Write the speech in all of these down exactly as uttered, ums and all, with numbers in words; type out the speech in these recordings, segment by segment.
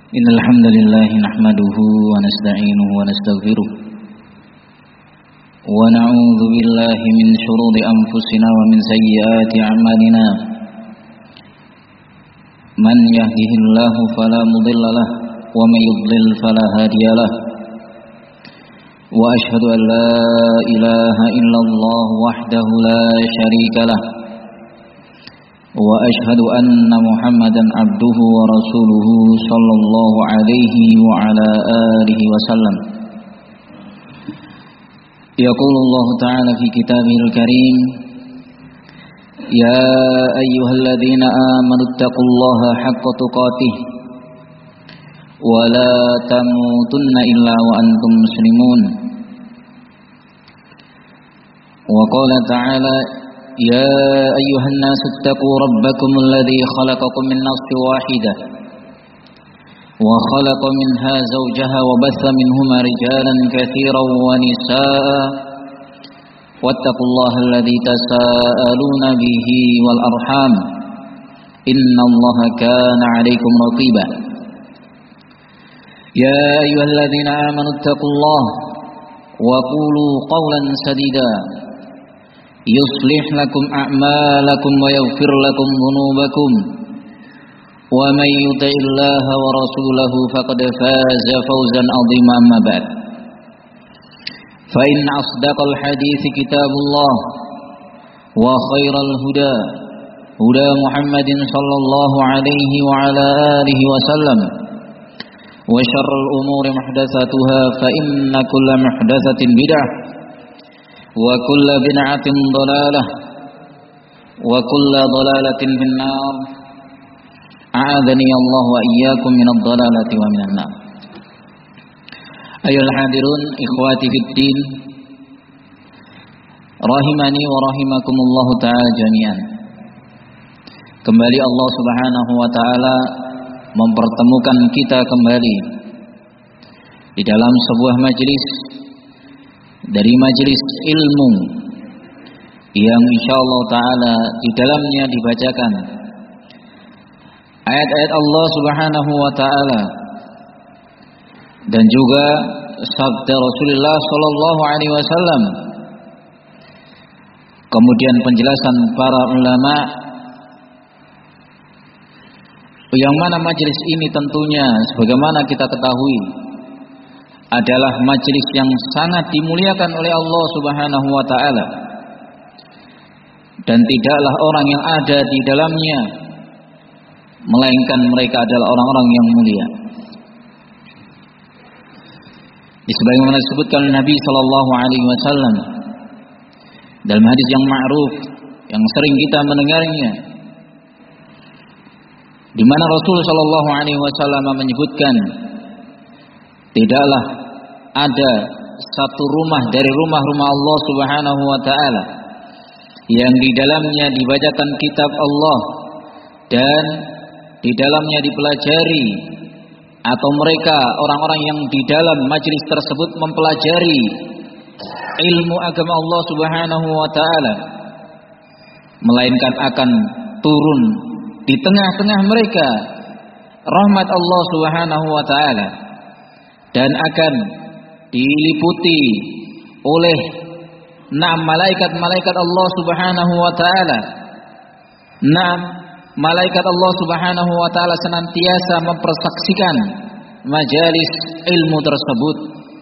إن الحمد لله نحمده ونستعينه ونستغفره ونعوذ بالله من شرور أنفسنا ومن سيئات أعمالنا من يهده الله فلا مضل له ومن يضلل فلا هادي له وأشهد أن لا إله إلا الله وحده لا شريك له وأشهد أن محمدا عبده ورسوله صلى الله عليه وعلى آله وسلم. يقول الله تعالى في كتابه الكريم: يا أيها الذين آمنوا اتقوا الله حق تقاته ولا تموتن إلا وأنتم مسلمون. وقال تعالى: يا أيها الناس اتقوا ربكم الذي خلقكم من نفس واحدة وخلق منها زوجها وبث منهما رجالا كثيرا ونساء واتقوا الله الذي تساءلون به والأرحام إن الله كان عليكم رقيبا. يا أيها الذين آمنوا اتقوا الله وقولوا قولا سديدا يصلح لكم أعمالكم ويغفر لكم ذنوبكم ومن يطع الله ورسوله فقد فاز فوزا عظيما. أما بعد، فإن أصدق الحديث كتاب الله وخير الهدى هدى محمد صلى الله عليه وعلى آله وسلم وشر الأمور محدثاتها فإن كل محدثة بدعة وكل بدعة ضلالة وكل ضلالة في النار. أعاذني الله وإياكم من الضلالة ومن النار. أيها الحاضرون إخواتي في الدين rahimani wa rahimakumullah ta'ala jami'an. Kembali Allah Subhanahu wa taala mempertemukan kita kembali di dalam sebuah majelis dari majelis ilmu yang insyaallah ta'ala di dalamnya dibacakan ayat-ayat Allah Subhanahu wa ta'ala dan juga sabda Rasulullah sallallahu alaihi wasallam, kemudian penjelasan para ulama, yang mana majelis ini tentunya sebagaimana kita ketahui adalah majelis yang sangat dimuliakan oleh Allah Subhanahu wa taala, dan tidaklah orang yang ada di dalamnya melainkan mereka adalah orang-orang yang mulia. Sebagaimana disebutkan Nabi sallallahu alaihi wasallam dalam hadis yang ma'ruf yang sering kita mendengarnya, di mana Rasul sallallahu alaihi wasallam menyebutkan, tidaklah ada satu rumah dari rumah-rumah Allah Subhanahu wa taala yang di dalamnya dibacakan kitab Allah dan di dalamnya dipelajari, atau mereka orang-orang yang di dalam majelis tersebut mempelajari ilmu agama Allah Subhanahu wa taala, melainkan akan turun di tengah-tengah mereka rahmat Allah Subhanahu wa taala dan akan diliputi oleh enam malaikat-malaikat Allah Subhanahu wa taala. Enam malaikat Allah Subhanahu wa taala senantiasa mempersaksikan majelis ilmu tersebut,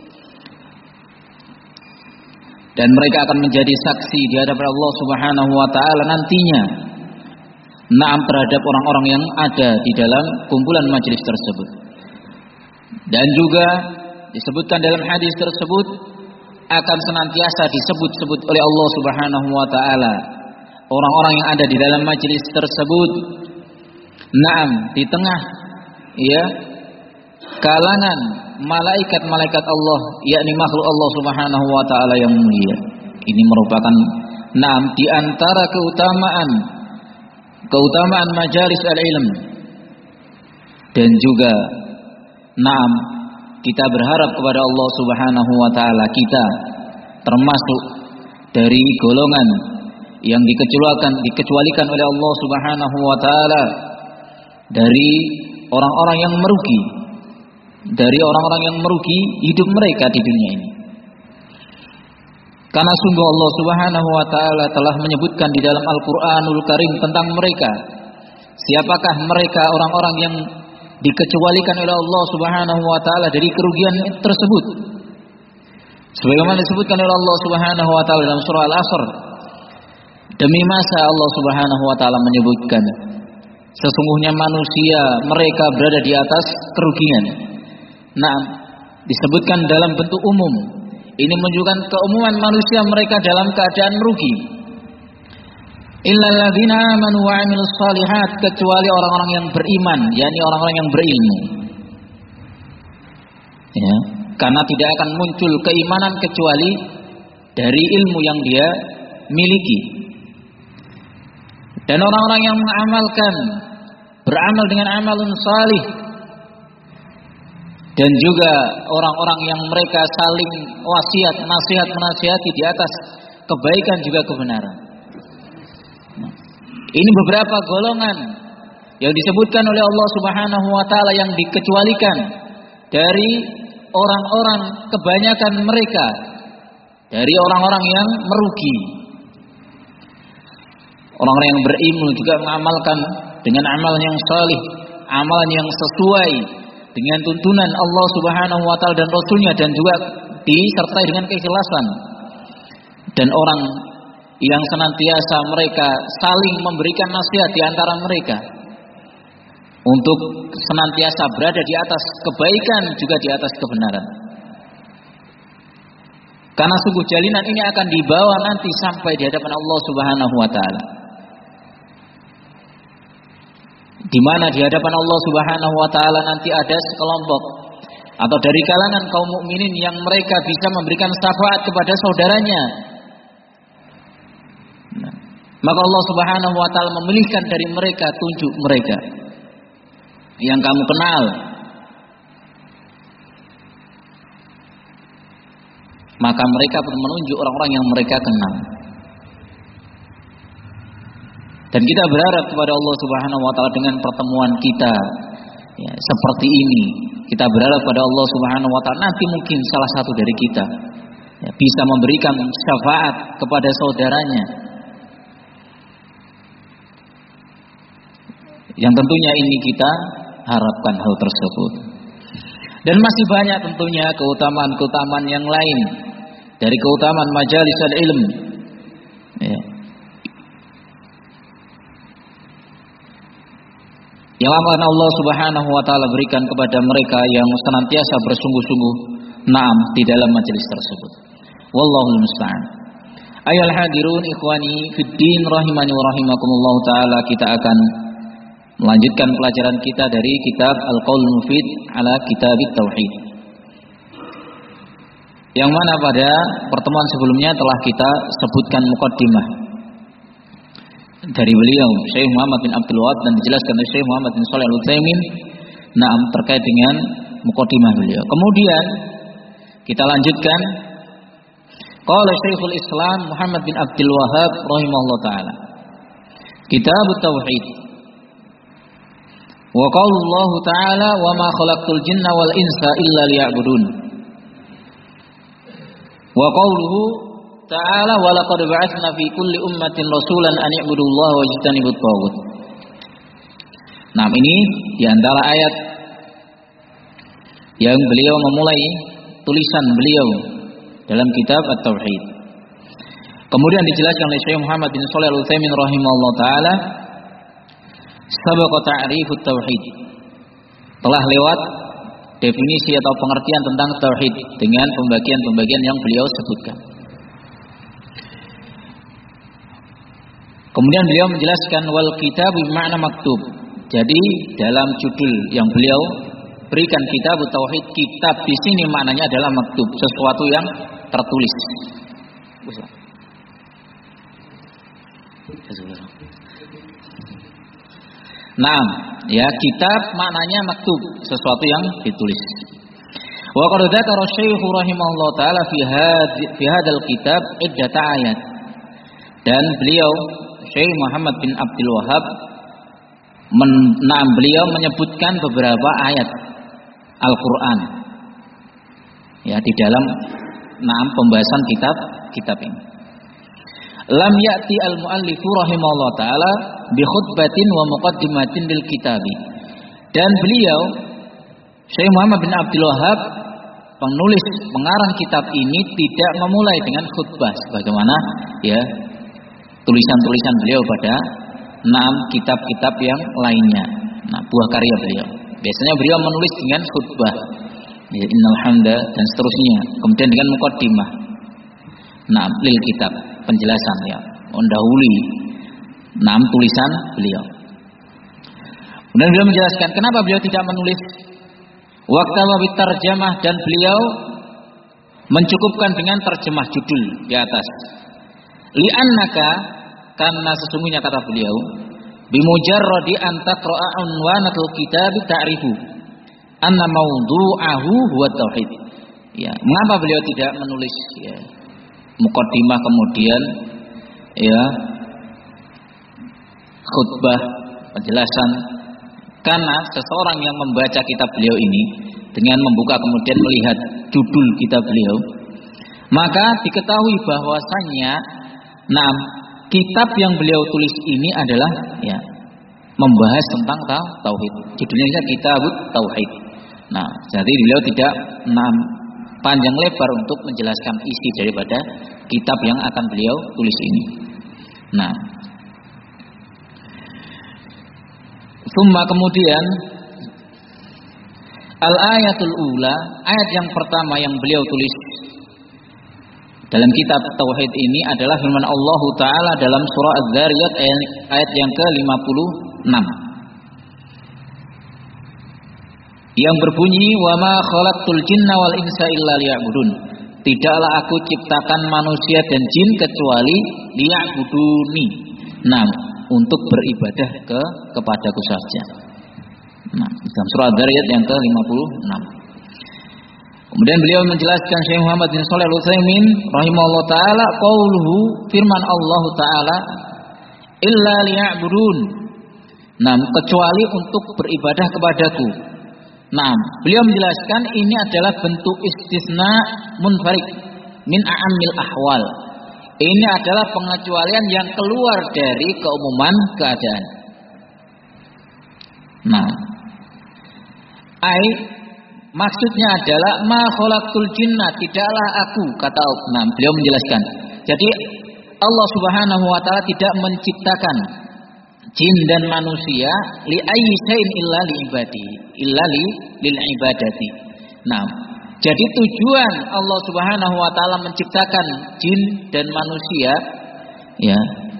dan mereka akan menjadi saksi di hadapan Allah Subhanahu wa taala nantinya, naam, terhadap orang-orang yang ada di dalam kumpulan majelis tersebut. Dan juga disebutkan dalam hadis tersebut akan senantiasa disebut-sebut oleh Allah Subhanahu wa taala orang-orang yang ada di dalam majelis tersebut, naam, di tengah ya kalangan malaikat-malaikat Allah, yakni makhluk Allah Subhanahu wa taala yang mulia. Ini merupakan naam di antara keutamaan keutamaan majalis al-ilm. Dan juga naam, kita berharap kepada Allah Subhanahu wa taala kita termasuk dari golongan yang dikecualikan dikecualikan oleh Allah Subhanahu wa taala dari orang-orang yang merugi, dari orang-orang yang merugi hidup mereka di dunia ini. Karena sungguh Allah Subhanahu wa taala telah menyebutkan di dalam Al-Qur'anul Karim tentang mereka. Siapakah mereka orang-orang yang dikecualikan oleh Allah Subhanahu wa taala dari kerugian tersebut? Sebagaimana disebutkan oleh Allah Subhanahu wa taala dalam surah Al-Asr, demi masa Allah Subhanahu wa taala menyebutkan sesungguhnya manusia mereka berada di atas kerugian. Nah, disebutkan dalam bentuk umum. Ini menunjukkan keumuman manusia mereka dalam keadaan merugi. Illal ladzina amanu wa 'amilus shalihat, kecuali orang-orang yang beriman, yakni orang-orang yang berilmu. Ya, karena tidak akan muncul keimanan kecuali dari ilmu yang dia miliki. Dan orang-orang yang mengamalkan, beramal dengan amalun salih, dan juga orang-orang yang mereka saling wasiat, nasihat menasihati di atas kebaikan juga kebenaran. Nah, ini beberapa golongan yang disebutkan oleh Allah Subhanahu wa taala yang dikecualikan dari orang-orang kebanyakan mereka, dari orang-orang yang merugi. Orang-orang yang berilmu juga mengamalkan dengan amalan yang salih, amalan yang sesuai dengan tuntunan Allah Subhanahu wa taala dan Rasulnya, dan juga disertai dengan keikhlasan. Dan orang yang senantiasa mereka saling memberikan nasihat di antara mereka untuk senantiasa berada di atas kebaikan juga di atas kebenaran. Karena sungguh jalinan ini akan dibawa nanti sampai di hadapan Allah Subhanahu wa taala. Di mana di hadapan Allah Subhanahu wa taala nanti ada sekelompok atau dari kalangan kaum mukminin yang mereka bisa memberikan syafaat kepada saudaranya. Nah, maka Allah Subhanahu wa taala memilihkan dari mereka, tunjuk mereka yang kamu kenal. Maka mereka pun menunjuk orang-orang yang mereka kenal. Dan kita berharap kepada Allah Subhanahu wa taala dengan pertemuan kita ya, seperti ini. Kita berharap kepada Allah Subhanahu wa taala nanti mungkin salah satu dari kita ya, bisa memberikan syafaat kepada saudaranya. Yang tentunya ini kita harapkan hal tersebut. Dan masih banyak tentunya keutamaan-keutamaan yang lain dari keutamaan majalis al-ilm. Ya. Yang akan Allah Subhanahu wa taala berikan kepada mereka yang senantiasa bersungguh-sungguh naam di dalam majelis tersebut. Wallahul musta'an. Ayol hadirun ikhwani fid din rahimani wa rahimakumullah taala, kita akan melanjutkan pelajaran kita dari kitab Al-Qaul Mufid ala Kitabit Tauhid. Yang mana pada pertemuan sebelumnya telah kita sebutkan muqaddimah dari beliau Syekh Muhammad bin Abdul Wahab dan dijelaskan oleh Syekh Muhammad bin Shalih Al-Utsaimin naam terkait dengan muqaddimah beliau. Kemudian kita lanjutkan qala Syekhul Islam Muhammad bin Abdul Wahab rahimahullah taala. Kitab Tauhid. Wa qala Allah taala wa ma khalaqtul jinna wal insa illa liya'budun. Wa qawluhu ta'ala wa laqad ba'atsna fi kulli ummatin rasulan an i'budullaha wa ijtanibut taghut. Nah, ini di antara ayat yang beliau memulai tulisan beliau dalam kitab At-Tauhid. Kemudian dijelaskan oleh Syekh Muhammad bin Shalih Al-Utsaimin rahimahullah taala, sabaqa ta'rifut tauhid. Telah lewat definisi atau pengertian tentang tauhid dengan pembagian-pembagian yang beliau sebutkan. Kemudian beliau menjelaskan wal kitab bermakna maktub. Jadi dalam judul yang beliau berikan kitab tauhid, kitab di sini maknanya adalah maktub, sesuatu yang tertulis. Nah, ya kitab maknanya maktub, sesuatu yang ditulis. Wa qad dzakara Syekh rahimahullah taala fi hadhi fi hadzal kitab iddat ayat. Dan beliau Syekh Muhammad bin Abdul Wahab men, nah, beliau menyebutkan beberapa ayat. Al-Qur'an. Ya, di dalam naam pembahasan kitab kitab ini. Lam ya'ti al-muallifu rahimahullah taala bi khutbatin wa muqaddimatin lil kitabi. Dan beliau Syekh Muhammad bin Abdul Wahhab, penulis pengarang kitab ini, tidak memulai dengan khutbah sebagaimana ya tulisan-tulisan beliau pada enam kitab-kitab yang lainnya. Nah, buah karya beliau. Biasanya beliau menulis dengan khutbah. Ya, innal hamda dan seterusnya. Kemudian dengan muqaddimah. Nah, lil kitab, penjelasan ya, mendahului enam tulisan beliau. Kemudian beliau menjelaskan kenapa beliau tidak menulis waqtawa bitarjamah, dan beliau mencukupkan dengan terjemah judul di atas. Li'annaka, karena sesungguhnya kata beliau, bimujarradi an taqra'a unwanatul kitab ta'rifu anna mawdu'ahu huwa tauhid. Ya, mengapa beliau tidak menulis ya muqaddimah kemudian ya khutbah penjelasan? Karena seseorang yang membaca kitab beliau ini dengan membuka kemudian melihat judul kitab beliau, maka diketahui bahwasannya nah kitab yang beliau tulis ini adalah ya membahas tentang tauhid. Judulnya Kitabut Tauhid. Nah, jadi beliau tidak nah, panjang lebar untuk menjelaskan isi daripada kitab yang akan beliau tulis ini. Nah, summa kemudian al-ayatul ula, ayat yang pertama yang beliau tulis dalam kitab tauhid ini adalah firman Allah Ta'ala dalam surah Az-Zariyat ayat yang ke lima puluh enam yang berbunyi, wa ma khalaqtul jinna wal insa illa liya'budun. Tidaklah aku ciptakan manusia dan jin kecuali liya'buduni. Nah, untuk beribadah ke kepadaku saja. Nah, dalam surah Az-Zariyat yang ke lima puluh enam. Kemudian beliau menjelaskan, Syekh Muhammad bin Shalih Al-Utsaimin rahimahullah taala, qauluhu, firman Allah taala, illa liya'budun. Nah, kecuali untuk beribadah kepadaku. Nah, beliau menjelaskan ini adalah bentuk istisna munfarid min a'ammil ahwal. Ini adalah pengecualian yang keluar dari keumuman keadaan. Nah, ai maksudnya adalah ma khalaqtul jinna, tidaklah aku, kata nah, beliau menjelaskan. Jadi Allah Subhanahu wa taala tidak menciptakan jin dan manusia li ayyi syai'in illa li ibadi, illa li lil ibadati. Nah, jadi tujuan Allah Subhanahu wa taala menciptakan jin dan manusia ya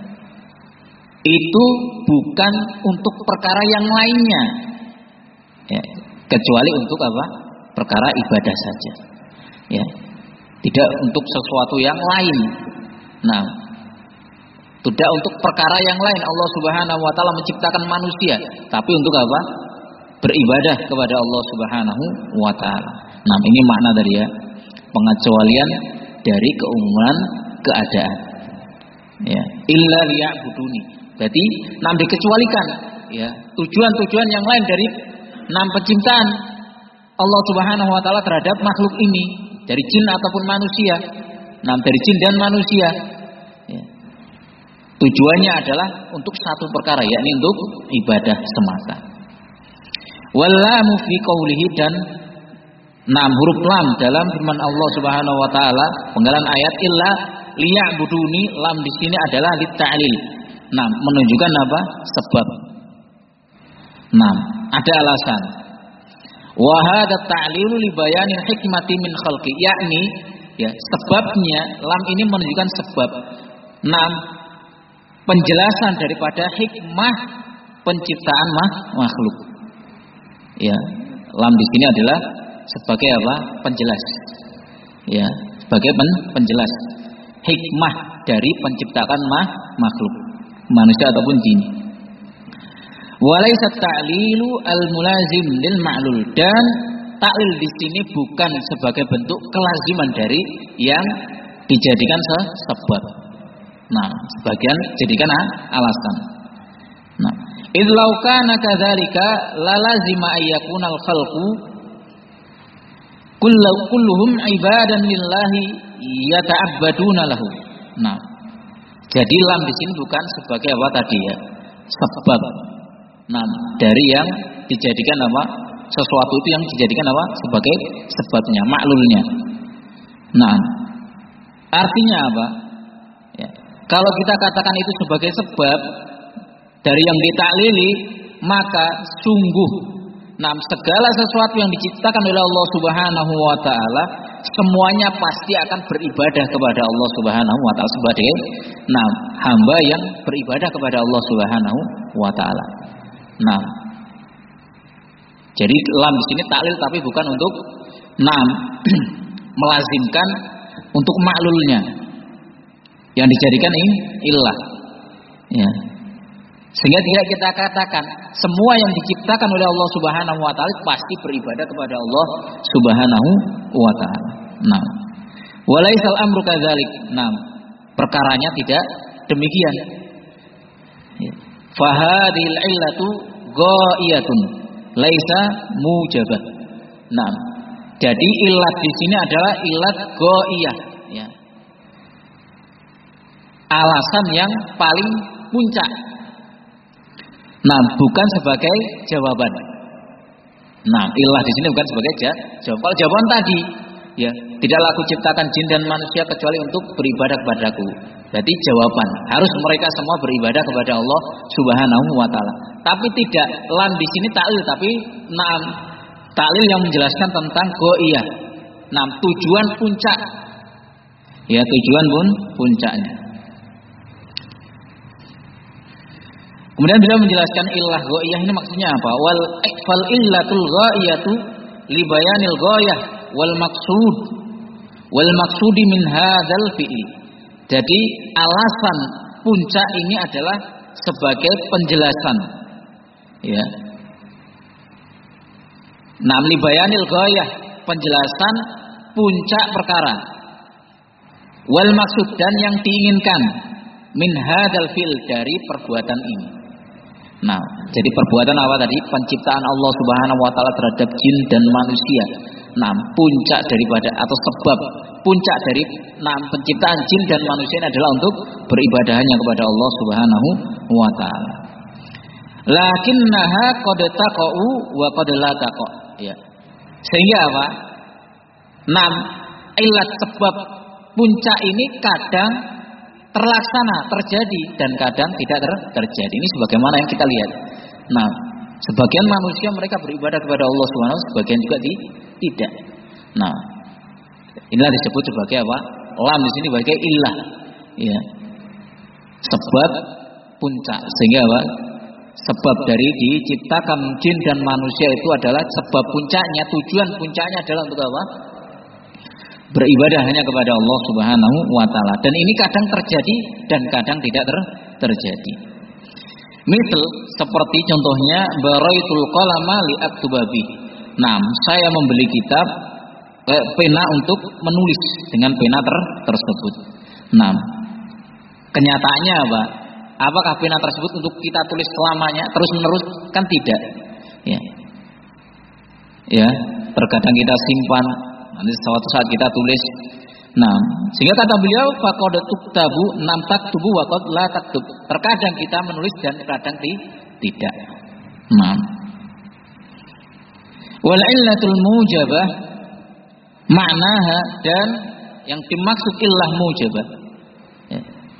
itu bukan untuk perkara yang lainnya. Ya, kecuali untuk apa? Perkara ibadah saja. Ya. Tidak untuk sesuatu yang lain. Nah, tidak untuk perkara yang lain Allah Subhanahu wa taala menciptakan manusia, tapi untuk apa? Beribadah kepada Allah Subhanahu wa taala. Nah, ini makna dari ya pengecualian dari keumuman keadaan. Ya, illa liya'buduni. Berarti nam dikecualikan ya tujuan-tujuan yang lain dari nam penciptaan Allah Subhanahu wa taala terhadap makhluk ini, dari jin ataupun manusia. Nam dari jin dan manusia. Ya. Tujuannya adalah untuk satu perkara, yakni untuk ibadah semata. Wallamu fi qaulihi, dan enam huruf lam dalam firman Allah Subhanahu wa taala penggalan ayat illa liya'buduni, lam di sini adalah litta'lil. Nah, menunjukkan apa? Sebab. Nah, ada alasan. Wa hadza ta'lilu li bayanil hikmati min khalqi, yakni ya sebabnya lam ini menunjukkan sebab. Nah, penjelasan daripada hikmah penciptaan makhluk. Ya, lam di sini adalah sebagai apa? Penjelas. Ya, sebagai pen, penjelas hikmah dari penciptaan mah, makhluk, manusia ataupun jin. Walaysa ta'lilu al-mulazim lil ma'lul, dan taklil di sini bukan sebagai bentuk kelaziman dari yang dijadikan sebab. Nah, sebagian jadikan alasan. Nah, idlau kana kadzalika la lazima ayyakunal khalqu kullu kulluhum ibadan lillahi yata'abbaduna lahu. Nah, jadi lam di sini bukan sebagai apa tadi ya? Sebab. Nah, dari yang dijadikan apa? Sesuatu itu yang dijadikan apa? Sebagai sebabnya, maklulnya. Nah, artinya apa? Ya. Kalau kita katakan itu sebagai sebab dari yang ditaklili, maka sungguh nah segala sesuatu yang diciptakan oleh Allah Subhanahu wa taala semuanya pasti akan beribadah kepada Allah Subhanahu wa taala sebagai nah hamba yang beribadah kepada Allah Subhanahu wa taala. Nah, jadi lam di sini taklil tapi bukan untuk nah melazimkan untuk maklulnya yang dijadikan ini illah. Ya. Sehingga tidak kita katakan semua yang diciptakan oleh Allah Subhanahu wa taala pasti beribadah kepada Allah Subhanahu wa taala. Nah, walaisal amru kadzalik. Nah, perkaranya tidak demikian. Fa hadhil illatu ghaiyatun laisa mujabah. Nah, jadi illat di sini adalah illat ghaiyah, ya. Alasan yang paling puncak. Nah, bukan sebagai jawaban. Nah, ilah di sini bukan sebagai jawaban. Kalau jawaban tadi, ya, tidaklah aku ciptakan jin dan manusia kecuali untuk beribadah kepadaku. Berarti jawaban, harus mereka semua beribadah kepada Allah Subhanahu wa taala. Tapi tidak, lam di sini ta'lil, tapi nah, ta'lil yang menjelaskan tentang ghaiyah. Nah, tujuan puncak. Ya, tujuan pun puncaknya. Kemudian beliau menjelaskan illah ghaiyah ini maksudnya apa? Wal ikfal illatul ghaiyatu li bayanil ghayah wal maqsud wal maqsudi min hadzal fi'il. Jadi alasan puncak ini adalah sebagai penjelasan. Ya. Nam li bayanil ghayah, penjelasan puncak perkara. Wal maksud dan yang diinginkan min hadzal fi'il dari perbuatan ini. Nah, jadi perbuatan apa tadi? Penciptaan Allah Subhanahu wa taala terhadap jin dan manusia. Nah, puncak daripada atau sebab puncak dari nah, penciptaan jin dan manusia ini adalah untuk beribadahnya kepada Allah Subhanahu wa taala. Lakinnaha qad taqa'u wa qad la taqa'. Ya. Sehingga apa? Nah, ilat sebab puncak ini kadang terlaksana, terjadi dan kadang tidak ter terjadi. Ini sebagaimana yang kita lihat. Nah, sebagian manusia mereka beribadah kepada Allah Subhanahu wa taala, sebagian juga di, tidak. Nah, inilah disebut sebagai apa? Lam di sini sebagai illah. Ya. Sebab puncak. Sehingga apa? Sebab dari diciptakan jin dan manusia itu adalah sebab puncaknya, tujuan puncaknya adalah untuk apa? Beribadah hanya kepada Allah Subhanahu wa taala. Dan ini kadang terjadi dan kadang tidak ter terjadi. Misal seperti contohnya baraitul qalama li aktubabi. Nah, saya membeli kitab eh, pena untuk menulis dengan pena ter tersebut. Nah, kenyataannya apa? Apakah pena tersebut untuk kita tulis selamanya terus menerus? Kan tidak. Ya. Ya, terkadang kita simpan, nanti suatu saat kita tulis. Nah, sehingga kata beliau faqad tuktabu nam taktubu wa qad la taktub. Terkadang kita menulis dan terkadang tidak. Nah. Wal illatul mujabah ma'naha, dan yang dimaksud illah mujabah ya.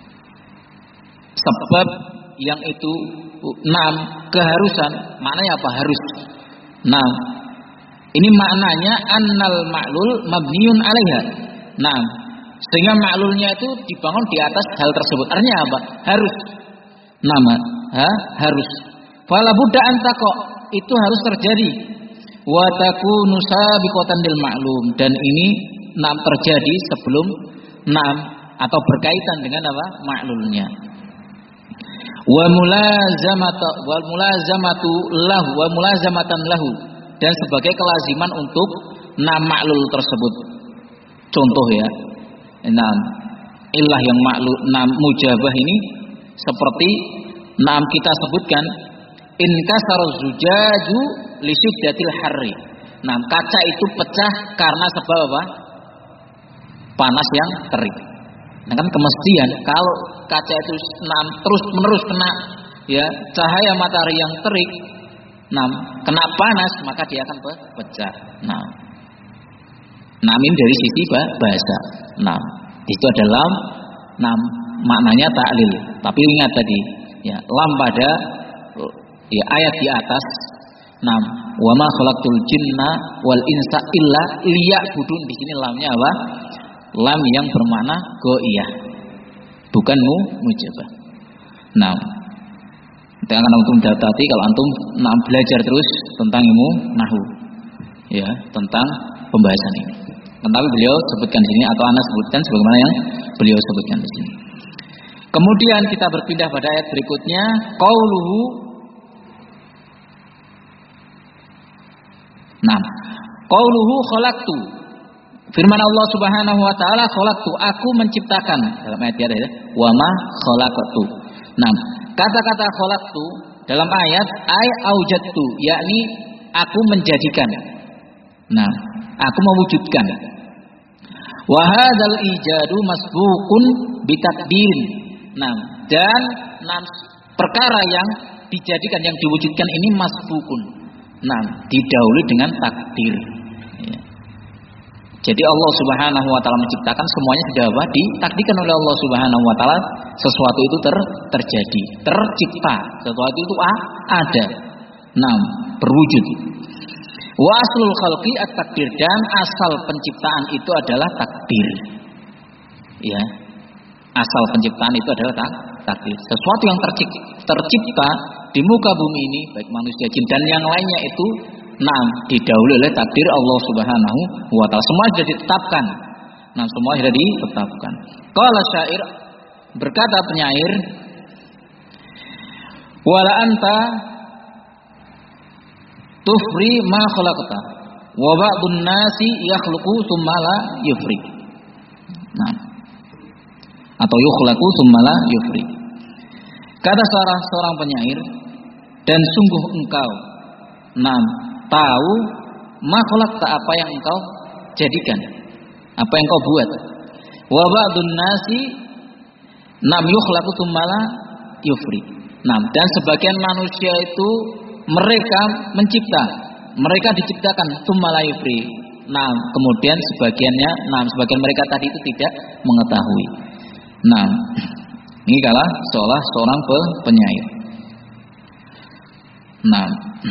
Sebab yang itu nam keharusan, maknanya apa? Harus. Nah, ini maknanya annal ma'lul mabniun alaiha. Nah, sehingga maklulnya itu dibangun di atas hal tersebut. Artinya apa? Harus. Nama, ha? Harus. Fala budda an taqa, itu harus terjadi. Wa takunu sabiqatan lil ma'lum, dan ini nam terjadi sebelum nam atau berkaitan dengan apa? Maklulnya. Wa mulazamatu wa mulazamatu lahu wa mulazamatan lahu, dan sebagai kelaziman untuk nam maklul tersebut. Contoh ya, nam illah yang maklul nam mujabah ini seperti nam kita sebutkan in kasara zujaju li syiddatil harri. Nah, kaca itu pecah karena sebab apa? Panas yang terik. Nah, kan kemestian kalau kaca itu nah, terus menerus kena ya cahaya matahari yang terik, nah kena panas maka dia akan pecah. Nah, namin dari sisi bahasa. Nah, itu adalah nah maknanya taklil. Tapi ingat tadi ya lam pada ya ayat di atas. Nah, wa ma khalaqtul jinna wal insa illa liya'budun. Di sini lamnya apa? Lam yang bermakna ghaiyah. Bukan mu mujabah. Nah, kita akan antum dapati kalau antum nah, belajar terus tentang ilmu nahwu. Ya, tentang pembahasan ini. Tetapi beliau sebutkan di sini atau Anas sebutkan sebagaimana yang beliau sebutkan di sini. Kemudian kita berpindah pada ayat berikutnya, qauluhu. Nah, qauluhu khalaqtu. Firman Allah Subhanahu wa taala, khalaqtu, aku menciptakan. Dalam ayat ya, wa ma khalaqtu. Nah, kata-kata khalaqtu dalam ayat ay aujadtu, yakni aku menjadikan. Nah, aku mewujudkan. Wa hadzal ijadu masbuqun bitakdirin. Nah, dan nah, perkara yang dijadikan yang diwujudkan ini masbuqun. Nah, didahului dengan takdir. Ya. Jadi Allah Subhanahu wa taala menciptakan semuanya sudah apa? Ditakdirkan oleh Allah Subhanahu wa taala, sesuatu itu ter, terjadi, tercipta, sesuatu itu ah, ada. Nah, berwujud. Wa aslul khalqi at-takdir, dan asal penciptaan itu adalah takdir. Ya. Asal penciptaan itu adalah tak, takdir. Sesuatu yang tercipta, tercipta di muka bumi ini, baik manusia, jin dan yang lainnya itu nah didahului oleh takdir Allah Subhanahu wa taala. Semua sudah ditetapkan. Nah, semua sudah ditetapkan. Qala syair, berkata penyair, wala anta tufri ma khalaqta wa ba'dun nasi yakhluqu tsumma la yufri. Nah, atau yukhlaqu tsumma la yufri. Kata seorang seorang penyair, dan sungguh engkau nah tahu ma khalaqta, apa yang engkau jadikan, apa yang kau buat. Wa ba'dun nasi nam yukhlaqu tsumma la yufri. Nah, dan sebagian manusia itu mereka mencipta, mereka diciptakan tsumma la yufri. Nah, kemudian sebagiannya, nah sebagian mereka tadi itu tidak mengetahui. Nah, ini kalah seolah seorang penyair. Nah,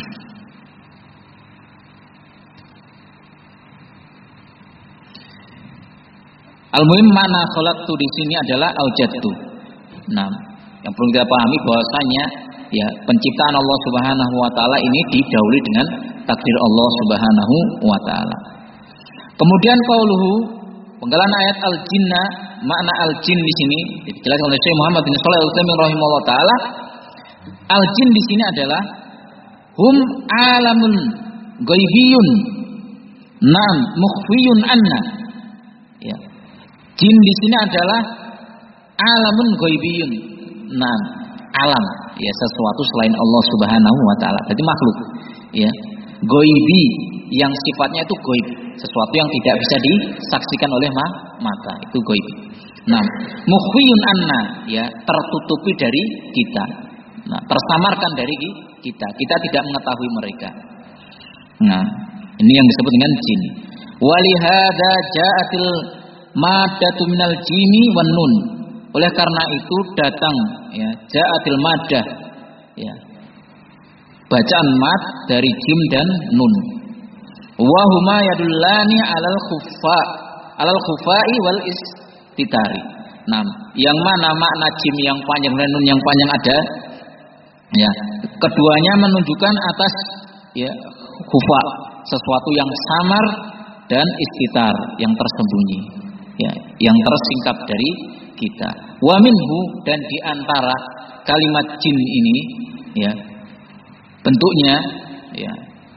al-muhim makna khalaqtu di sini adalah aujadtu. Nah, yang perlu kita pahami bahwasanya ya penciptaan Allah Subhanahu wa taala ini didahului dengan takdir Allah Subhanahu wa taala. Kemudian qauluhu, penggalan ayat al-jinna, makna al-jin di sini dijelaskan oleh Syekh Muhammad bin Shalih Al-Utsaimin rahimahullah taala. Al-jin di sini adalah hum alamun ghaibiyun nam mukhfiyun anna. Ya. Jin di sini adalah alamun ghaibiyun. Nah, alam, ya sesuatu selain Allah Subhanahu wa taala. Jadi makhluk, ya. Ghaibi yang sifatnya itu ghaib, sesuatu yang tidak bisa disaksikan oleh mata, itu ghaib. Nah, mukhfiyun anna, ya, tertutupi dari kita. Nah, tersamarkan dari kita. Kita tidak mengetahui mereka. Nah, ini yang disebut dengan jin. Walihada ja'atil madatu minal jimi wan nun. Oleh karena itu datang ya ja'atil madah, ya, bacaan mad dari jim dan nun. Wa huma yadullani alal khufa alal khufai wal istitari. Nah, yang mana makna jim yang panjang dan nun yang panjang ada, ya, keduanya menunjukkan atas ya khufa, sesuatu yang samar, dan istitar yang tersembunyi, ya, yang tersingkap dari kita. Wa minhu, dan diantara kalimat jin ini, ya, bentuknya, ya,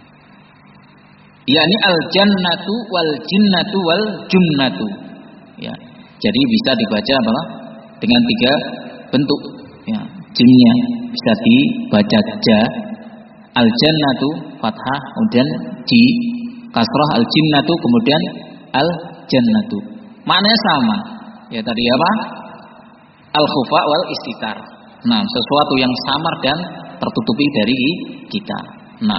yakni al jannatu wal jinnatu wal junnatu, ya. Jadi bisa dibaca apa? Dengan tiga bentuk, ya. Jinnya bisa dibaca ja, al jannatu fathah, kemudian ji, kasrah al-jinnatu kemudian al-jannatu. Maknanya sama. Ya tadi apa? Al-khufa wal istitar. Nah, sesuatu yang samar dan tertutupi dari kita. Nah.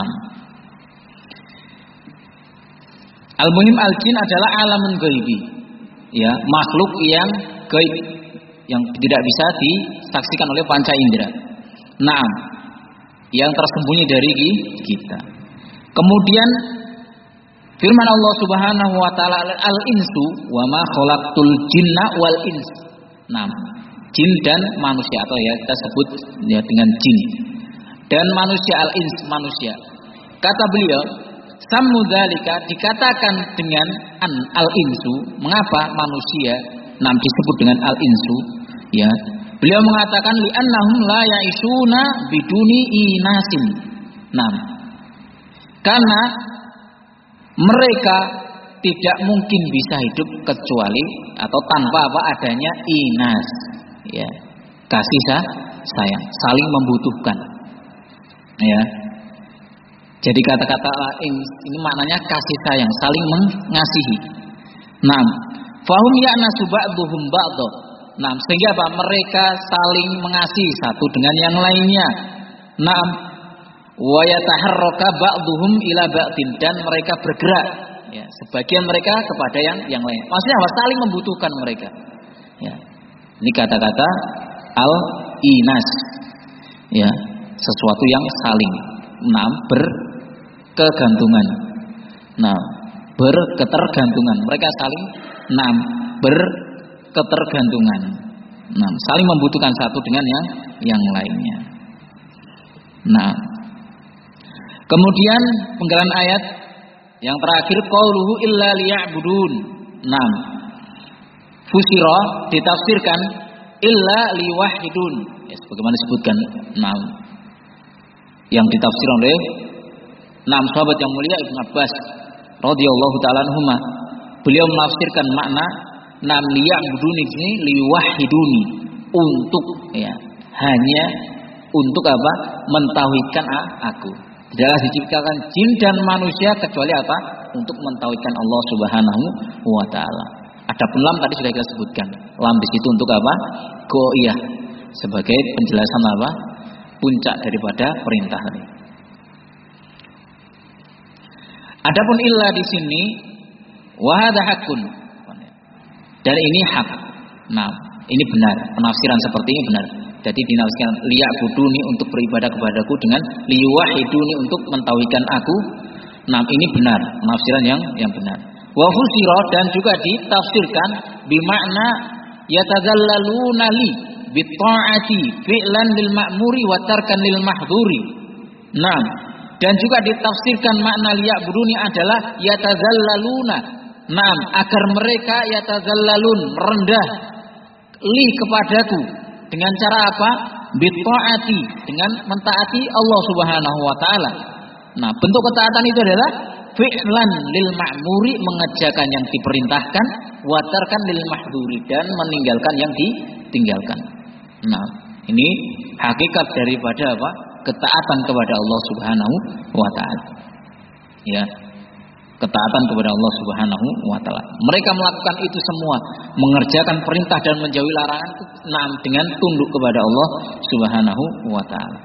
Al-muhim al-jin adalah alamun ghaibi. Ya, makhluk yang gaib yang tidak bisa disaksikan oleh panca indera. Nah, yang tersembunyi dari kita. Kemudian firman Allah Subhanahu wa taala al-insu wa ma khalaqtul jinna wal ins. Nah, jin dan manusia atau ya kita sebut ya dengan jin dan manusia al-ins manusia. Kata beliau, sammu dzalika dikatakan dengan an al-insu. Mengapa manusia nam disebut dengan al-insu? Ya, beliau mengatakan li'annahum la ya'isuna biduni inasin. Nah, karena mereka tidak mungkin bisa hidup kecuali atau tanpa apa adanya inas, ya, kasih sayang, saling membutuhkan, ya. Jadi kata-kata ini maknanya kasih sayang, saling mengasihi. Nah, fahum ya'nasu ba'dhum ba'dha. Nah, sehingga apa? Mereka saling mengasihi satu dengan yang lainnya. Nah, wa yataharraka ba'dhum ila ba'din dan mereka bergerak, ya, sebagian mereka kepada yang yang lain. Maksudnya apa? Saling membutuhkan mereka. Ya. Ini kata-kata al-inas. Ya, sesuatu yang saling nah, berkegantungan. Nah, berketergantungan. Mereka saling nah, berketergantungan. Nah, saling membutuhkan satu dengan yang yang lainnya. Nah, kemudian penggalan ayat yang terakhir qauluhu illa liya'budun. Nah, fusira ditafsirkan illa liwahidun. Ya, sebagaimana disebutkan. Nah, yang ditafsir oleh enam sahabat yang mulia Ibnu Abbas radhiyallahu taala anhuma. Beliau menafsirkan makna nam liya'budun ini liwahiduni, untuk ya, hanya untuk apa? Mentauhidkan aku. Tidaklah diciptakan jin dan manusia kecuali apa? Untuk mentauhidkan Allah Subhanahu wa taala. Adapun lam tadi sudah kita sebutkan. Lam di situ untuk apa? Goiyah, sebagai penjelasan apa? Puncak daripada perintah tadi. Adapun illa di sini wa hadza haqqun. Dan ini hak. Nah, ini benar. Penafsiran seperti ini benar. Jadi dinafsirkan liya'buduni untuk beribadah kepadaku dengan liwahiduni untuk mentauhidkan aku. Nah, ini benar, penafsiran yang yang benar. Wa fusira dan juga ditafsirkan bimakna yatadzallaluna li bitta'ati fi'lan lil ma'muri wa tarkan lil mahdhuri. Nah, dan juga ditafsirkan makna liya'buduni adalah yatadzallaluna. Nah, agar mereka yatadzallalun merendah li kepadaku. Dengan cara apa? Bitta'ati, dengan mentaati Allah Subhanahu wa taala. Nah, bentuk ketaatan itu adalah fi'lan lil ma'muri, mengerjakan yang diperintahkan, watarkan lil mahdhuri, dan meninggalkan yang ditinggalkan. Nah, ini hakikat daripada apa? Ketaatan kepada Allah Subhanahu wa taala. Ya. Ketaatan kepada Allah Subhanahu wa taala. Mereka melakukan itu semua, mengerjakan perintah dan menjauhi larangan nah, dengan tunduk kepada Allah Subhanahu wa taala.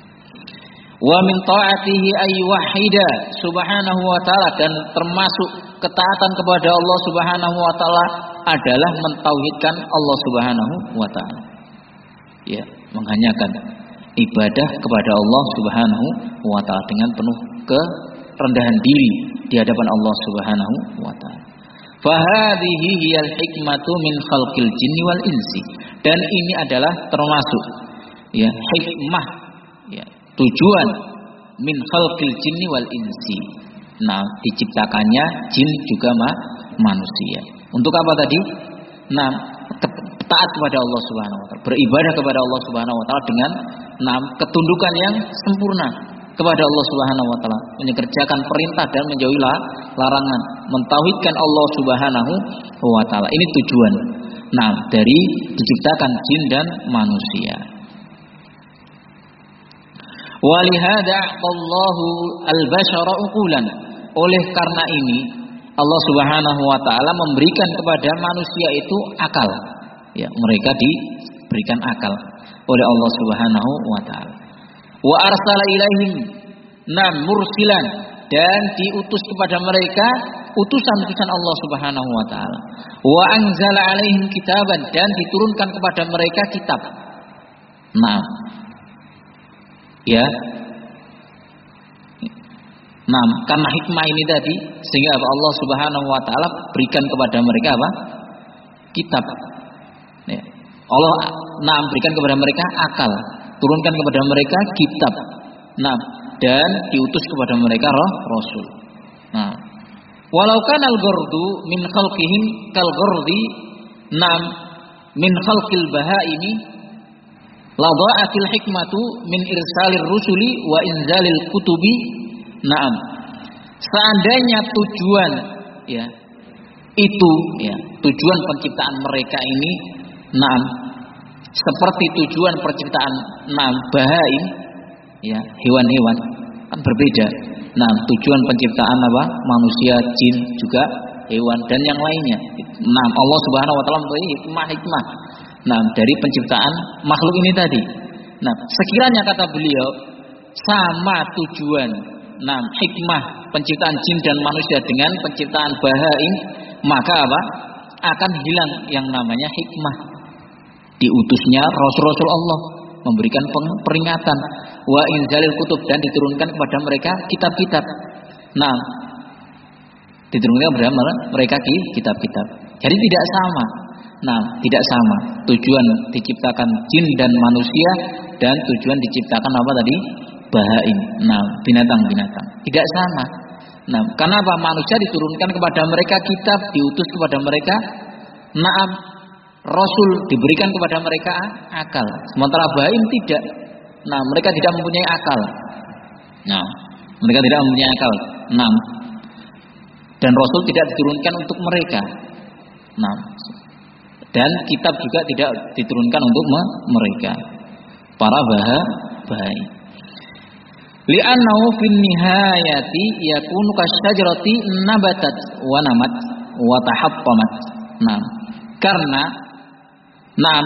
Wa min ta'atihi ay wahida subhanahu wa taala, dan termasuk ketaatan kepada Allah Subhanahu wa taala adalah mentauhidkan Allah Subhanahu wa taala. Ya, menghanyakan ibadah kepada Allah Subhanahu wa taala dengan penuh kerendahan diri di hadapan Allah Subhanahu wa taala. Fa hadhihi hiyal hikmatu min khalqil jinni wal insi. Dan ini adalah termasuk ya hikmah, ya, tujuan min khalqil jinni wal insi. Nah, diciptakannya jin juga ma, manusia. Untuk apa tadi? Nah, taat kepada Allah Subhanahu wa taala, beribadah kepada Allah Subhanahu wa taala dengan nah, ketundukan yang sempurna kepada Allah Subhanahu wa taala, mengerjakan perintah dan menjauhi larangan, mentauhidkan Allah Subhanahu wa taala. Ini tujuan nah dari diciptakan jin dan manusia. Walihada Allahu al-bashara uqulan, oleh karena ini Allah Subhanahu wa taala memberikan kepada manusia itu akal. Ya, mereka diberikan akal oleh Allah Subhanahu wa taala. Wa arsala ilaihim nam mursilan, dan diutus kepada mereka utusan-utusan Allah Subhanahu wa taala. Wa anzala alaihim kitaban, dan diturunkan kepada mereka kitab. Nah, ya. Nah, karena hikmah ini tadi, sehingga Allah Subhanahu wa taala berikan kepada mereka apa? Kitab. Ya. Allah nah berikan kepada mereka akal, turunkan kepada mereka kitab. Nah, dan diutus kepada mereka roh rasul. Nah, walau kana al-ghardu min khalqihim kal ghardi nam min khalqil bahaimi la dha'atil hikmatu min irsalir rusuli wa inzalil kutubi. Naam. Seandainya tujuan ya itu ya, tujuan penciptaan mereka ini naam seperti tujuan penciptaan naam bahaim ya, hewan-hewan kan berbeda. Nah, tujuan penciptaan apa? Manusia, jin, juga hewan dan yang lainnya. Nah, Allah Subhanahu wa taala mempunyai hikmah-hikmah nah dari penciptaan makhluk ini tadi. Nah, sekiranya kata beliau sama tujuan nah hikmah penciptaan jin dan manusia dengan penciptaan bahaim, maka apa? Akan hilang yang namanya hikmah. Diutusnya Rasul-Rasul Allah, memberikan peringatan, wa inzalil kutub, dan diturunkan kepada mereka kitab-kitab. Nah, diturunkan kepada mereka kitab-kitab. Jadi tidak sama. Nah, tidak sama tujuan diciptakan jin dan manusia dan tujuan diciptakan apa tadi? Bahaim. Nah, binatang-binatang. Tidak sama. Nah, kenapa manusia diturunkan kepada mereka kitab, diutus kepada mereka naam, rasul diberikan kepada mereka akal. Sementara bahaim tidak. Nah, mereka tidak mempunyai akal. Nah, mereka tidak mempunyai akal. Nah, dan rasul tidak diturunkan untuk mereka. Nah, dan kitab juga tidak diturunkan untuk mereka para bahaim. Li'annahu fin nihayati yakunu kasyajarati nabatat wa namat wa tahattamat. Nah, karena nah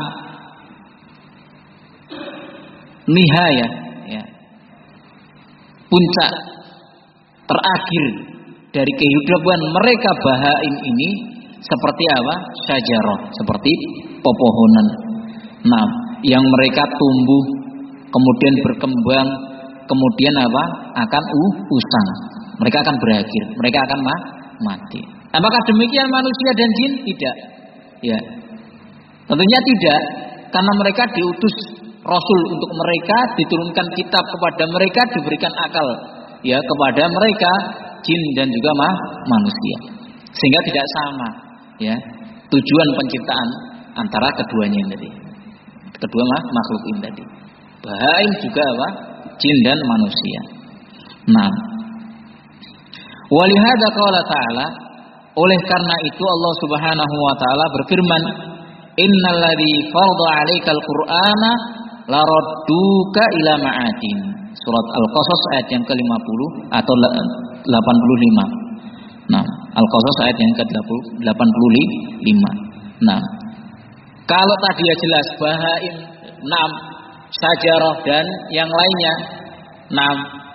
nihaya ya, puncak terakhir dari kehidupan mereka bahaim ini seperti apa? Syajarah, seperti pepohonan. Nah, yang mereka tumbuh kemudian berkembang, kemudian apa? Akan uh, usang. Mereka akan berakhir, mereka akan ma mati. Apakah demikian manusia dan jin? Tidak. Ya. Tentunya tidak, karena mereka diutus rasul untuk mereka, diturunkan kitab kepada mereka, diberikan akal ya kepada mereka jin dan juga ma manusia. Sehingga tidak sama ya tujuan penciptaan antara keduanya ini tadi. Kedua ma makhluk ini tadi. Bahaim juga apa? Jin dan manusia. Nah, walihada qala ta'ala, oleh karena itu Allah Subhanahu wa taala berfirman, innal ladzi farada 'alaikal qur'ana laradduka ila ma'adin. Surat Al-Qasas ayat yang ke lima puluh atau delapan puluh lima. Nah, Al-Qasas ayat yang ke delapan puluh lima. Nah, kalau tadi ya jelas bahaim, enam sajarah dan yang lainnya, enam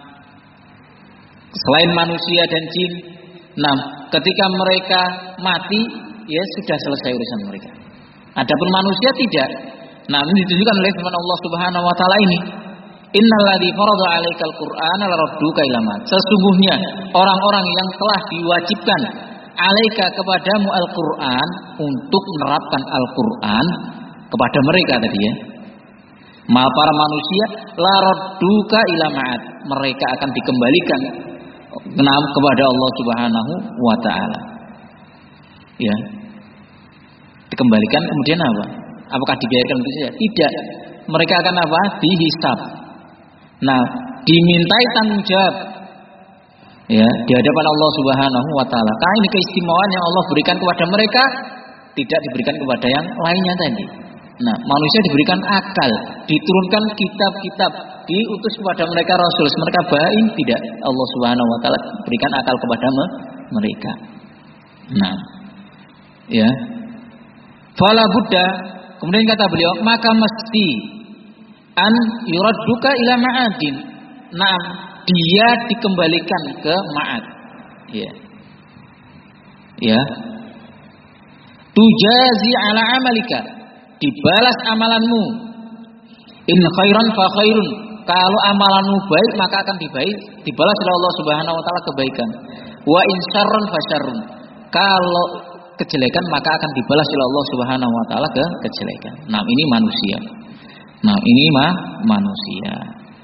selain manusia dan jin, enam ketika mereka mati ya sudah selesai urusan mereka. Adapun manusia tidak. Nah, ini ditunjukkan oleh firman Allah Subhanahu wa taala ini. Innal ladzi farada 'alaikal qur'ana laradduka ila ma. Sesungguhnya orang-orang yang telah diwajibkan 'alaika kepadamu Al-Qur'an, untuk menerapkan Al-Qur'an kepada mereka tadi ya. Ma para manusia laradduka ila ma'ad. Mereka akan dikembalikan kepada Allah Subhanahu wa taala. Ya. Dikembalikan kemudian apa? Apakah dibiarkan begitu saja? Tidak. Mereka akan apa? Dihisab. Nah, dimintai tanggung jawab ya di hadapan Allah Subhanahu wa taala. Karena ini keistimewaan yang Allah berikan kepada mereka, tidak diberikan kepada yang lainnya tadi. Nah, manusia diberikan akal, diturunkan kitab-kitab, diutus kepada mereka rasul, mereka bain tidak. Allah Subhanahu wa taala berikan akal kepada mereka. Nah, ya. Fala Buddha, kemudian kata beliau, maka mesti an yuradduka ila ma'adin. Nah, dia dikembalikan ke ma'ad. Ya. Ya. Tujazi ala amalika, dibalas amalanmu. In khairan fa khairun, kalau amalanmu baik maka akan dibaik, dibalas oleh Allah Subhanahu wa taala kebaikan. Wa in syarran fa syarrun, kalau kejelekan maka akan dibalas oleh Allah Subhanahu wa taala ke kejelekan. Nah, ini manusia. Nah, ini mah manusia.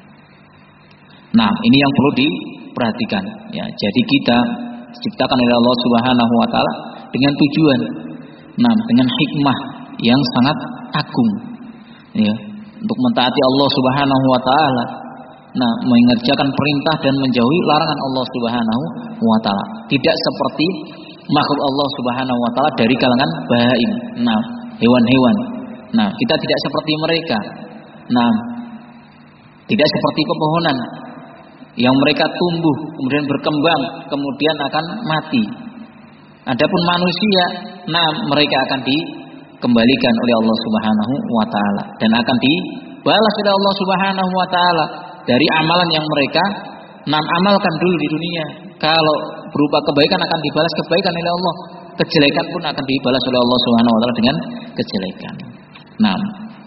Nah, ini yang perlu diperhatikan ya. Jadi kita diciptakan oleh Allah Subhanahu wa taala dengan tujuan, nah, dengan hikmah yang sangat agung ya, untuk mentaati Allah Subhanahu wa taala. Nah, mengerjakan perintah dan menjauhi larangan Allah Subhanahu wa taala. Tidak seperti makhluk Allah Subhanahu wa taala dari kalangan bahaim. Nah, hewan-hewan. Nah, kita tidak seperti mereka. Nah, tidak seperti pepohonan yang mereka tumbuh, kemudian berkembang, kemudian akan mati. Adapun manusia, nah, mereka akan dikembalikan oleh Allah Subhanahu wa taala dan akan dibalas oleh Allah Subhanahu wa taala dari amalan yang mereka nam amalkan dulu di dunia. Kalau berupa kebaikan akan dibalas kebaikan oleh Allah, kejelekan pun akan dibalas oleh Allah Subhanahu wa taala dengan kejelekan. Nah,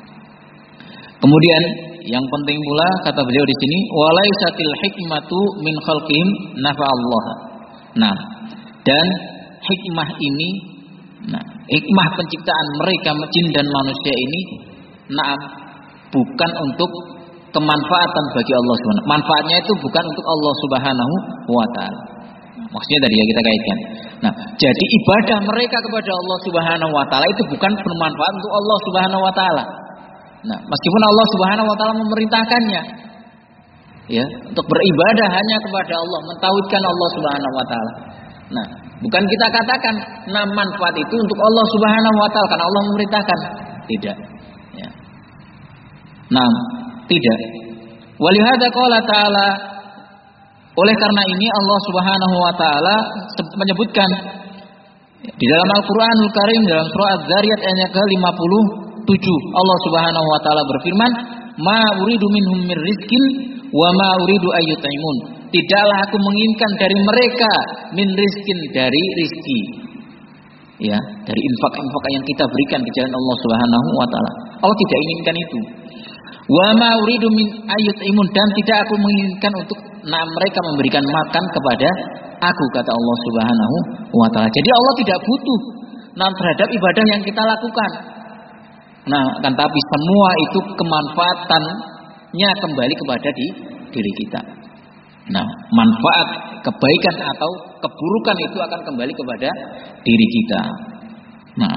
kemudian yang penting pula kata beliau di sini, walaisatil hikmatu min khalqihim nafa Allah. Nah, dan hikmah ini, nah, hikmah penciptaan mereka jin dan manusia ini, nah, bukan untuk kemanfaatan bagi Allah Subhanahu. Manfaatnya itu bukan untuk Allah Subhanahu wa taala. Maksudnya tadi ya kita kaitkan. Nah, jadi ibadah mereka kepada Allah Subhanahu wa taala itu bukan bermanfaat untuk Allah Subhanahu wa taala. Nah, meskipun Allah Subhanahu wa taala memerintahkannya ya, untuk beribadah hanya kepada Allah, mentauhidkan Allah Subhanahu wa taala. Nah, bukan kita katakan nah manfaat itu untuk Allah Subhanahu wa taala karena Allah memerintahkan. Tidak. Ya. Nah, tidak. Walihada qala ta'ala, oleh karena ini Allah Subhanahu wa taala menyebutkan di dalam Al-Qur'anul Karim dalam surah Az-Zariyat ayat ke lima puluh tujuh, Allah Subhanahu wa taala berfirman, "Ma uridu minhum mir rizqin wa ma uridu ayyutaimun." Tidaklah aku menginginkan dari mereka min rizqin, dari rizki. Ya, dari infak-infak yang kita berikan di jalan Allah Subhanahu wa taala. Allah tidak inginkan itu. Wa ma uridu min ayyutaimun, dan tidak aku menginginkan untuk nah mereka memberikan makan kepada aku, kata Allah Subhanahu wa taala. Jadi Allah tidak butuh nah terhadap ibadah yang kita lakukan. Nah, kan tapi semua itu kemanfaatannya kembali kepada di, diri kita. Nah, manfaat kebaikan atau keburukan itu akan kembali kepada diri kita. Nah,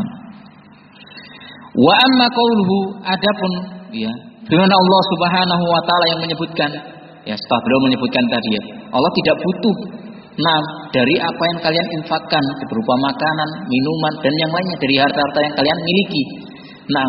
wa amma qauluhu, adapun ya firman Allah Subhanahu wa taala yang menyebutkan, ya setelah beliau menyebutkan tadi ya, Allah tidak butuh nah dari apa yang kalian infakkan berupa makanan, minuman dan yang lainnya dari harta-harta yang kalian miliki. Nah,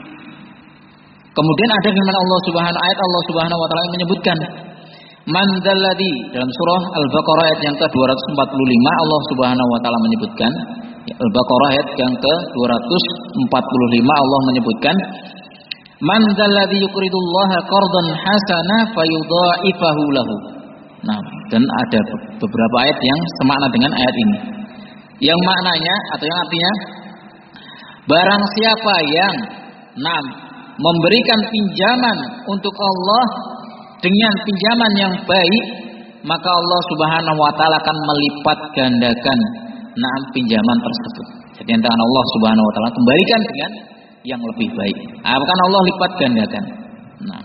kemudian ada firman Allah Subhanahu ayat Allah Subhanahu wa taala yang menyebutkan man dzalladzi, dalam surah Al-Baqarah ayat yang ke dua ratus empat puluh lima Allah Subhanahu wa taala menyebutkan, ya, Al-Baqarah ayat yang ke dua ratus empat puluh lima Allah menyebutkan man dzalladzi yuqridullaha qardan hasana fayudha'ifahu lahu. Nah, dan ada beberapa ayat yang semakna dengan ayat ini. Yang maknanya atau yang artinya, barang siapa yang enam memberikan pinjaman untuk Allah dengan pinjaman yang baik, maka Allah Subhanahu wa taala akan melipat gandakan enam pinjaman tersebut. Jadi antara Allah Subhanahu wa taala kembalikan dengan yang lebih baik. Akan Allah lipat gandakan. Nah,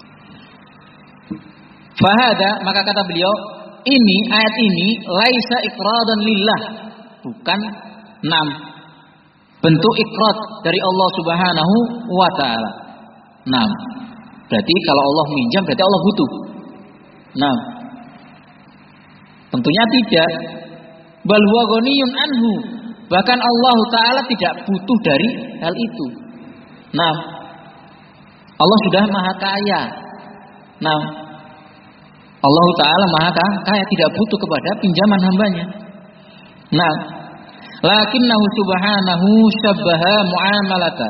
fahada, maka kata beliau, ini ayat ini laisa iqradan lillah, bukan enam bentuk iqrad dari Allah Subhanahu wa taala. Nah, berarti kalau Allah minjam berarti Allah butuh. Nah, tentunya tidak. Bal huwa ghaniyun anhu, bahkan Allah taala tidak butuh dari hal itu. Nah, Allah sudah maha kaya. Nah, Allah Ta'ala maha kaya, tidak butuh kepada pinjaman hambanya. Nah, lakinnahu subhanahu syabbaha muamalata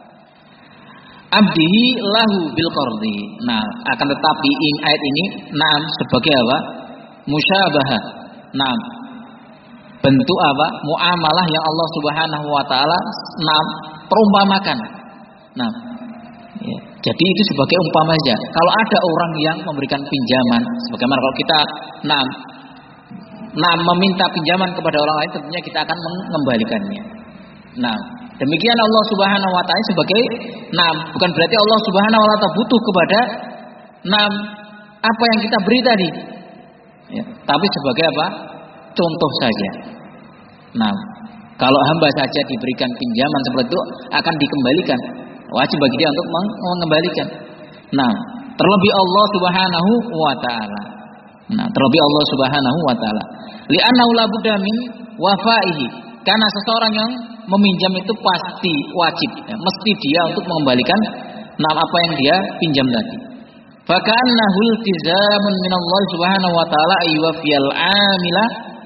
abdihi lahu bil qardi. Nah, akan tetapi in ayat ini nah sebagai apa? Musyabaha. Nah, bentuk apa? Muamalah yang Allah Subhanahu wa taala nah perumpamakan. Nah, ya. Jadi itu sebagai umpama saja. Kalau ada orang yang memberikan pinjaman, sebagaimana kalau kita nah nah meminta pinjaman kepada orang lain, tentunya kita akan mengembalikannya. Nah, demikian Allah Subhanahu wa taala sebagai nah bukan berarti Allah Subhanahu wa taala butuh kepada nah apa yang kita beri tadi. Ya, tapi sebagai apa? Contoh saja. Nah, kalau hamba saja diberikan pinjaman seperti itu akan dikembalikan. Wajib bagi dia untuk mengembalikan. Nah, terlebih Allah Subhanahu wa taala. Nah, terlebih Allah Subhanahu wa taala. Li'annahu la budda min wafaihi. Karena seseorang yang meminjam itu pasti wajib, ya, mesti dia untuk mengembalikan nah apa yang dia pinjam tadi. Faka'annahu iltizamun minallah Subhanahu wa taala ayyuwafiyal amila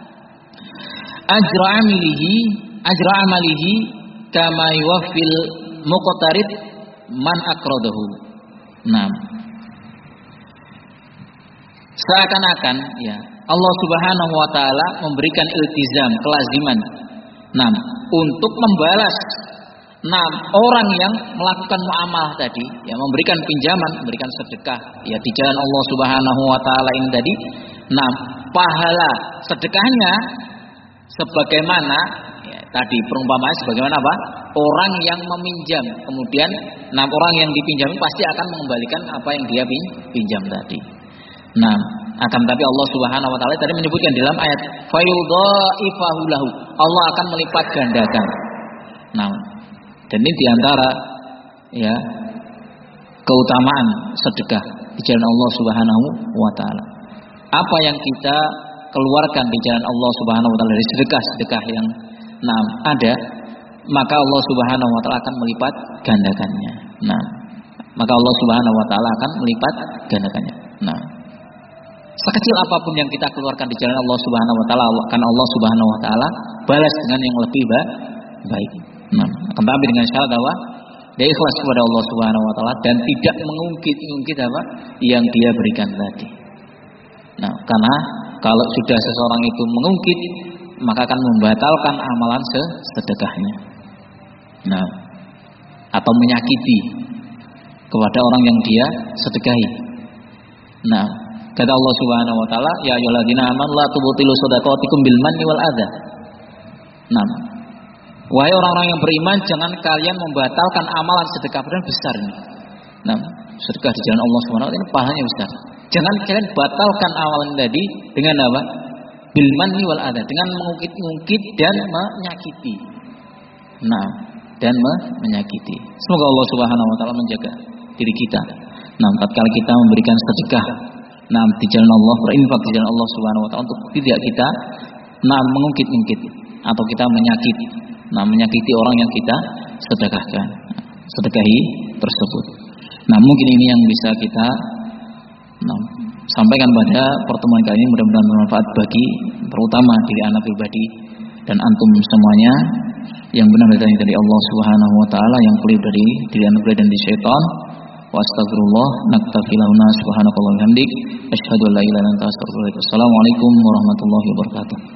ajra amilihi ajra amalihi kama yuwaffil muqtarid man aqradahu. Nah, seakan-akan ya Allah Subhanahu wa taala memberikan iltizam, kelaziman nah untuk membalas nah orang yang melakukan muamalah tadi, ya memberikan pinjaman, memberikan sedekah ya di jalan Allah Subhanahu wa taala ini tadi. Nah, pahala sedekahnya sebagaimana ya, tadi perumpamaan sebagaimana apa? Orang yang meminjam, kemudian nah orang yang dipinjam pasti akan mengembalikan apa yang dia pinjam tadi. Nah, akan tapi Allah Subhanahu wa taala tadi menyebutkan dalam ayat fayudhaifahu lahu. Allah akan melipat gandakan. Nah, dan ini diantara ya keutamaan sedekah di jalan Allah Subhanahu wa taala. Apa yang kita keluarkan di jalan Allah Subhanahu wa taala dari sedekah-sedekah yang nah ada, maka Allah Subhanahu wa taala akan melipat gandakannya. Nah, maka Allah Subhanahu wa taala akan melipat gandakannya. Nah, sekecil apapun yang kita keluarkan di jalan Allah Subhanahu wa taala, akan Allah Subhanahu wa taala balas dengan yang lebih baik. Nah, tetapi dengan syarat apa? Dia ikhlas kepada Allah Subhanahu wa taala dan tidak mengungkit-ungkit apa yang dia berikan tadi. Nah, karena kalau sudah seseorang itu mengungkit, maka akan membatalkan amalan sedekahnya. Nah, atau menyakiti kepada orang yang dia sedekahi. Nah, kata Allah Subhanahu wa taala, ya ayyuhalladzina amanu la tubtilu shadaqatikum bil manni wal adza. Nah, wahai orang-orang yang beriman, jangan kalian membatalkan amalan sedekah yang besar ini. Nah, sedekah di jalan Allah Subhanahu wa taala ini pahalanya besar. Jangan kalian batalkan amalan tadi dengan apa? Bil manni wal adza, dengan mengungkit-ungkit dan menyakiti. Nah, dan menyakiti. Semoga Allah Subhanahu wa taala menjaga diri kita. Nah, tatkala kita memberikan sedekah nah di jalan Allah, berinfak di jalan Allah Subhanahu wa taala, untuk tidak kita nah mengungkit-ungkit atau kita menyakiti, nah menyakiti orang yang kita sedekahkan, sedekahi tersebut. Nah, mungkin ini yang bisa kita nah, sampaikan pada pertemuan kali ini, mudah-mudahan bermanfaat bagi terutama diri anak pribadi dan antum semuanya. Yang benar dari Allah Subhanahu wa taala, yang keliru dari diri anak pribadi dan di syaitan. Wa astagfirullah, naktafi lahuna subhanakallah wa bihamdik, asyhadu an la ilaha illa anta astaghfiruka wa atubu ilaik. Assalamualaikum warahmatullahi wabarakatuh.